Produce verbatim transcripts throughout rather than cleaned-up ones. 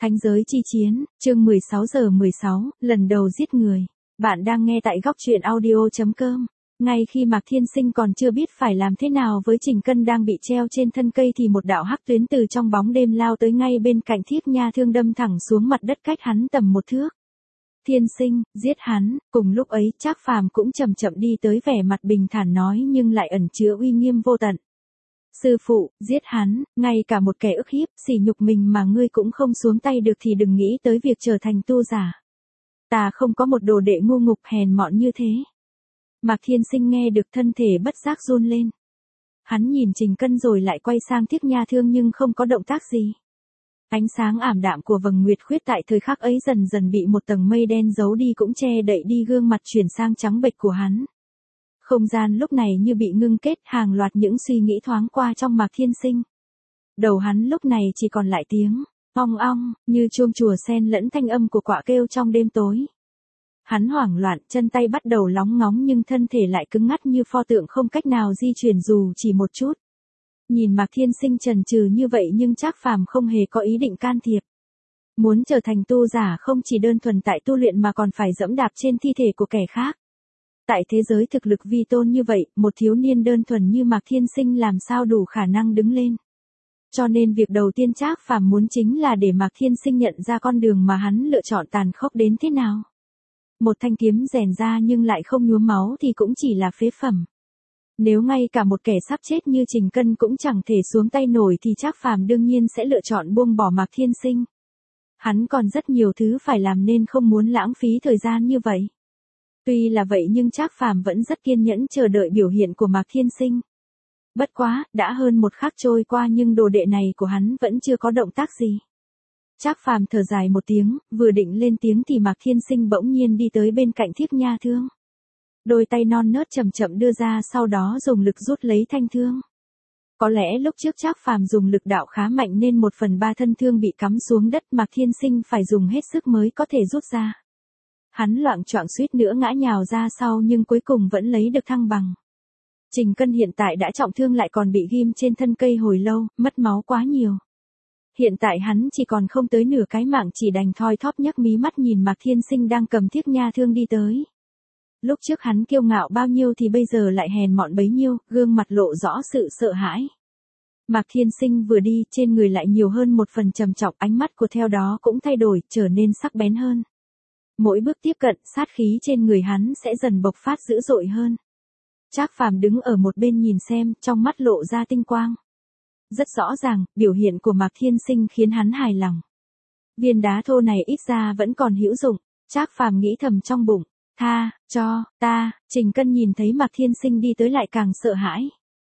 Thánh giới chi chiến, chương mười sáu giờ mười sáu, lần đầu giết người. Bạn đang nghe tại góc truyện audio chấm com. Ngay khi Mạc Thiên Sinh còn chưa biết phải làm thế nào với Trình Cân đang bị treo trên thân cây thì một đạo hắc tuyến từ trong bóng đêm lao tới ngay bên cạnh Thiết Nha Thương, đâm thẳng xuống mặt đất cách hắn tầm một thước. Thiên Sinh, giết hắn. Cùng lúc ấy Trác Phàm cũng chậm chậm đi tới, vẻ mặt bình thản nói nhưng lại ẩn chứa uy nghiêm vô tận. Sư phụ, giết hắn, ngay cả một kẻ ức hiếp, sỉ nhục mình mà ngươi cũng không xuống tay được thì đừng nghĩ tới việc trở thành tu giả. Ta không có một đồ đệ ngu ngục hèn mọn như thế. Mạc Thiên Sinh nghe được thân thể bất giác run lên. Hắn nhìn Trình Cân rồi lại quay sang Thiết Nha Thương nhưng không có động tác gì. Ánh sáng ảm đạm của vầng nguyệt khuyết tại thời khắc ấy dần dần bị một tầng mây đen giấu đi, cũng che đậy đi gương mặt chuyển sang trắng bệch của hắn. Không gian lúc này như bị ngưng kết, hàng loạt những suy nghĩ thoáng qua trong Mạc Thiên Sinh. Đầu hắn lúc này chỉ còn lại tiếng ong ong, như chuông chùa sen lẫn thanh âm của quạ kêu trong đêm tối. Hắn hoảng loạn, chân tay bắt đầu lóng ngóng nhưng thân thể lại cứng ngắc như pho tượng, không cách nào di chuyển dù chỉ một chút. Nhìn Mạc Thiên Sinh chần chừ như vậy nhưng Trác Phàm không hề có ý định can thiệp. Muốn trở thành tu giả không chỉ đơn thuần tại tu luyện mà còn phải dẫm đạp trên thi thể của kẻ khác. Tại thế giới thực lực vi tôn như vậy, một thiếu niên đơn thuần như Mạc Thiên Sinh làm sao đủ khả năng đứng lên. Cho nên việc đầu tiên Trác Phàm muốn chính là để Mạc Thiên Sinh nhận ra con đường mà hắn lựa chọn tàn khốc đến thế nào. Một thanh kiếm rèn ra nhưng lại không nhuốm máu thì cũng chỉ là phế phẩm. Nếu ngay cả một kẻ sắp chết như Trình Cân cũng chẳng thể xuống tay nổi thì Trác Phàm đương nhiên sẽ lựa chọn buông bỏ Mạc Thiên Sinh. Hắn còn rất nhiều thứ phải làm nên không muốn lãng phí thời gian như vậy. Tuy là vậy nhưng Trác Phàm vẫn rất kiên nhẫn chờ đợi biểu hiện của Mạc Thiên Sinh. Bất quá, đã hơn một khắc trôi qua nhưng đồ đệ này của hắn vẫn chưa có động tác gì. Trác Phàm thở dài một tiếng, vừa định lên tiếng thì Mạc Thiên Sinh bỗng nhiên đi tới bên cạnh Thiết Nha Thương. Đôi tay non nớt chậm chậm đưa ra, sau đó dùng lực rút lấy thanh thương. Có lẽ lúc trước Trác Phàm dùng lực đạo khá mạnh nên một phần ba thân thương bị cắm xuống đất, Mạc Thiên Sinh phải dùng hết sức mới có thể rút ra. Hắn loạng choạng suýt nữa ngã nhào ra sau nhưng cuối cùng vẫn lấy được thăng bằng. Trình Cân hiện tại đã trọng thương lại còn bị ghim trên thân cây hồi lâu, mất máu quá nhiều. Hiện tại hắn chỉ còn không tới nửa cái mạng, chỉ đành thoi thóp nhấc mí mắt nhìn Mạc Thiên Sinh đang cầm Thiết Nha Thương đi tới. Lúc trước hắn kiêu ngạo bao nhiêu thì bây giờ lại hèn mọn bấy nhiêu, gương mặt lộ rõ sự sợ hãi. Mạc Thiên Sinh vừa đi, trên người lại nhiều hơn một phần trầm trọng, ánh mắt của theo đó cũng thay đổi, trở nên sắc bén hơn. Mỗi bước tiếp cận, sát khí trên người hắn sẽ dần bộc phát dữ dội hơn. Trác Phàm đứng ở một bên nhìn xem, trong mắt lộ ra tinh quang. Rất rõ ràng, biểu hiện của Mạc Thiên Sinh khiến hắn hài lòng. Viên đá thô này ít ra vẫn còn hữu dụng. Trác Phàm nghĩ thầm trong bụng, tha cho ta. Trình Cân nhìn thấy Mạc Thiên Sinh đi tới lại càng sợ hãi.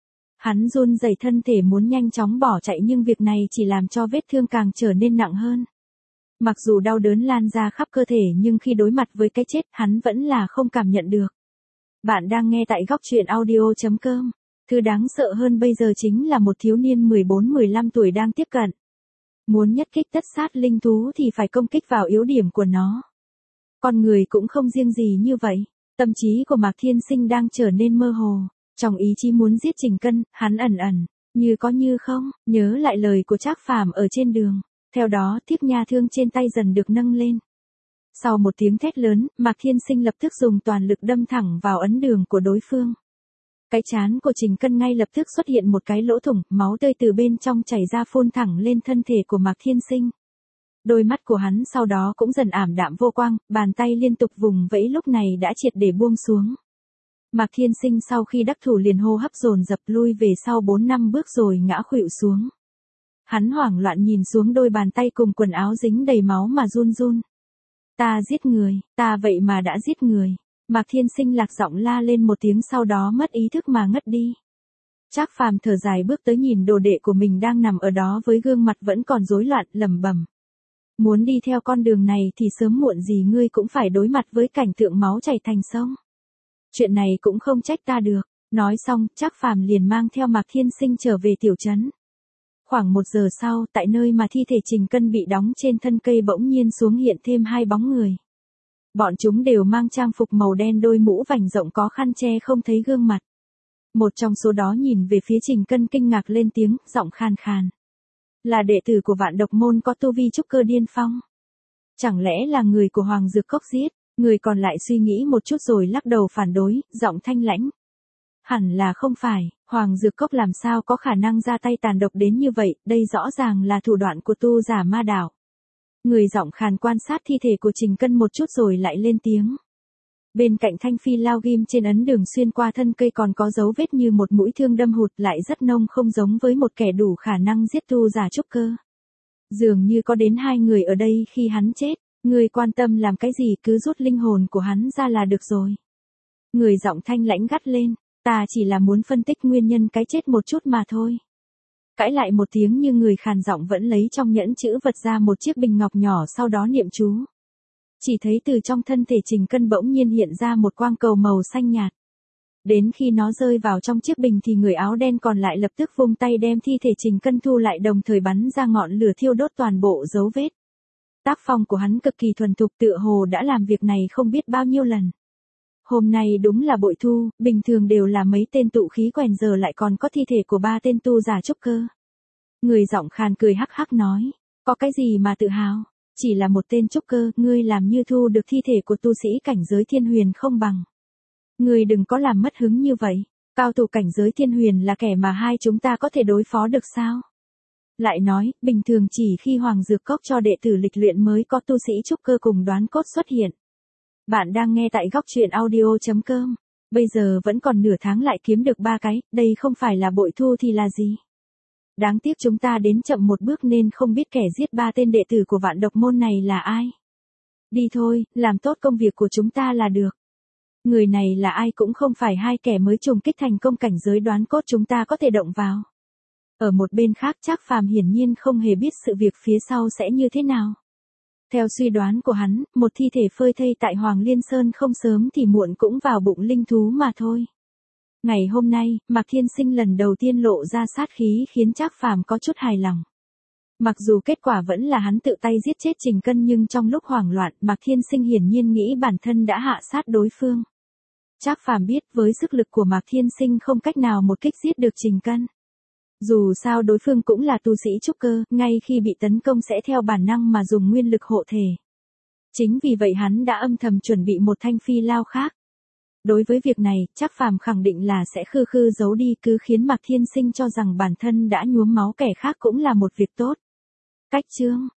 Hắn run rẩy thân thể muốn nhanh chóng bỏ chạy nhưng việc này chỉ làm cho vết thương càng trở nên nặng hơn. Mặc dù đau đớn lan ra khắp cơ thể nhưng khi đối mặt với cái chết hắn vẫn là không cảm nhận được. Bạn đang nghe tại góc truyện audio chấm com. Thứ đáng sợ hơn bây giờ chính là một thiếu niên mười bốn mười lăm tuổi đang tiếp cận. Muốn nhất kích tất sát linh thú thì phải công kích vào yếu điểm của nó. Con người cũng không riêng gì như vậy. Tâm trí của Mạc Thiên Sinh đang trở nên mơ hồ. Trong ý chí muốn giết Trình Cân, hắn ẩn ẩn, như có như không, nhớ lại lời của Trác Phàm ở trên đường. Theo đó Thiết Nha Thương trên tay dần được nâng lên. Sau một tiếng thét lớn, Mạc Thiên Sinh lập tức dùng toàn lực đâm thẳng vào ấn đường của đối phương. Cái trán của Trình Cân ngay lập tức xuất hiện một cái lỗ thủng, máu tươi từ bên trong chảy ra phun thẳng lên thân thể của Mạc Thiên Sinh. Đôi mắt của hắn sau đó cũng dần ảm đạm vô quang, bàn tay liên tục vùng vẫy lúc này đã triệt để buông xuống. Mạc Thiên Sinh sau khi đắc thủ liền hô hấp dồn dập lui về sau bốn năm bước rồi ngã khuỵu xuống. Hắn hoảng loạn nhìn xuống đôi bàn tay cùng quần áo dính đầy máu mà run run. Ta giết người, ta vậy mà đã giết người. Mạc Thiên Sinh lạc giọng la lên một tiếng, sau đó mất ý thức mà ngất đi. Trác Phàm thở dài bước tới nhìn đồ đệ của mình đang nằm ở đó với gương mặt vẫn còn rối loạn, lẩm bẩm. Muốn đi theo con đường này thì sớm muộn gì ngươi cũng phải đối mặt với cảnh tượng máu chảy thành sông. Chuyện này cũng không trách ta được. Nói xong, Trác Phàm liền mang theo Mạc Thiên Sinh trở về tiểu trấn. Khoảng một giờ sau, tại nơi mà thi thể Trình Cân bị đóng trên thân cây bỗng nhiên xuống hiện thêm hai bóng người. Bọn chúng đều mang trang phục màu đen, đôi mũ vành rộng có khăn che không thấy gương mặt. Một trong số đó nhìn về phía Trình Cân kinh ngạc lên tiếng, giọng khan khan. Là đệ tử của Vạn Độc Môn có tu vi trúc cơ điên phong. Chẳng lẽ là người của Hoàng Dược Cốc giết? Người còn lại suy nghĩ một chút rồi lắc đầu phản đối, giọng thanh lãnh. Hẳn là không phải, Hoàng Dược Cốc làm sao có khả năng ra tay tàn độc đến như vậy, đây rõ ràng là thủ đoạn của tu giả ma đạo. Người giọng khàn quan sát thi thể của Trình Cân một chút rồi lại lên tiếng. Bên cạnh thanh phi lao ghim trên ấn đường xuyên qua thân cây còn có dấu vết như một mũi thương đâm hụt, lại rất nông, không giống với một kẻ đủ khả năng giết tu giả trúc cơ. Dường như có đến hai người ở đây khi hắn chết, người quan tâm làm cái gì, cứ rút linh hồn của hắn ra là được rồi. Người giọng thanh lãnh gắt lên, ta chỉ là muốn phân tích nguyên nhân cái chết một chút mà thôi. Cãi lại một tiếng nhưng người khàn giọng vẫn lấy trong nhẫn chữ vật ra một chiếc bình ngọc nhỏ, sau đó niệm chú. Chỉ thấy từ trong thân thể Trình Cân bỗng nhiên hiện ra một quang cầu màu xanh nhạt. Đến khi nó rơi vào trong chiếc bình thì người áo đen còn lại lập tức vung tay đem thi thể Trình Cân thu lại, đồng thời bắn ra ngọn lửa thiêu đốt toàn bộ dấu vết. Tác phong của hắn cực kỳ thuần thục, tựa hồ đã làm việc này không biết bao nhiêu lần. Hôm nay đúng là bội thu, bình thường đều là mấy tên tụ khí quèn, giờ lại còn có thi thể của ba tên tu giả trúc cơ. Người giọng khàn cười hắc hắc nói, có cái gì mà tự hào, chỉ là một tên trúc cơ, ngươi làm như thu được thi thể của tu sĩ cảnh giới thiên huyền không bằng. Ngươi đừng có làm mất hứng như vậy, cao thủ cảnh giới thiên huyền là kẻ mà hai chúng ta có thể đối phó được sao? Lại nói, bình thường chỉ khi Hoàng Dược Cốc cho đệ tử lịch luyện mới có tu sĩ trúc cơ cùng đoán cốt xuất hiện. Bạn đang nghe tại góc truyện audio chấm com. Bây giờ vẫn còn nửa tháng lại kiếm được ba cái, đây không phải là bội thu thì là gì? Đáng tiếc chúng ta đến chậm một bước nên không biết kẻ giết ba tên đệ tử của Vạn Độc Môn này là ai. Đi thôi, làm tốt công việc của chúng ta là được. Người này là ai cũng không phải hai kẻ mới trùng kích thành công cảnh giới đoán cốt chúng ta có thể động vào. Ở một bên khác Trác Phàm hiển nhiên không hề biết sự việc phía sau sẽ như thế nào. Theo suy đoán của hắn, một thi thể phơi thây tại Hoàng Liên Sơn không sớm thì muộn cũng vào bụng linh thú mà thôi. Ngày hôm nay, Mạc Thiên Sinh lần đầu tiên lộ ra sát khí khiến Trác Phàm có chút hài lòng. Mặc dù kết quả vẫn là hắn tự tay giết chết Trình Cân, nhưng trong lúc hoảng loạn, Mạc Thiên Sinh hiển nhiên nghĩ bản thân đã hạ sát đối phương. Trác Phàm biết với sức lực của Mạc Thiên Sinh không cách nào một kích giết được Trình Cân. Dù sao đối phương cũng là tu sĩ trúc cơ, ngay khi bị tấn công sẽ theo bản năng mà dùng nguyên lực hộ thể. Chính vì vậy hắn đã âm thầm chuẩn bị một thanh phi lao khác. Đối với việc này, Trác Phàm khẳng định là sẽ khư khư giấu đi, cứ khiến Mạc Thiên Sinh cho rằng bản thân đã nhuốm máu kẻ khác cũng là một việc tốt. Cách chương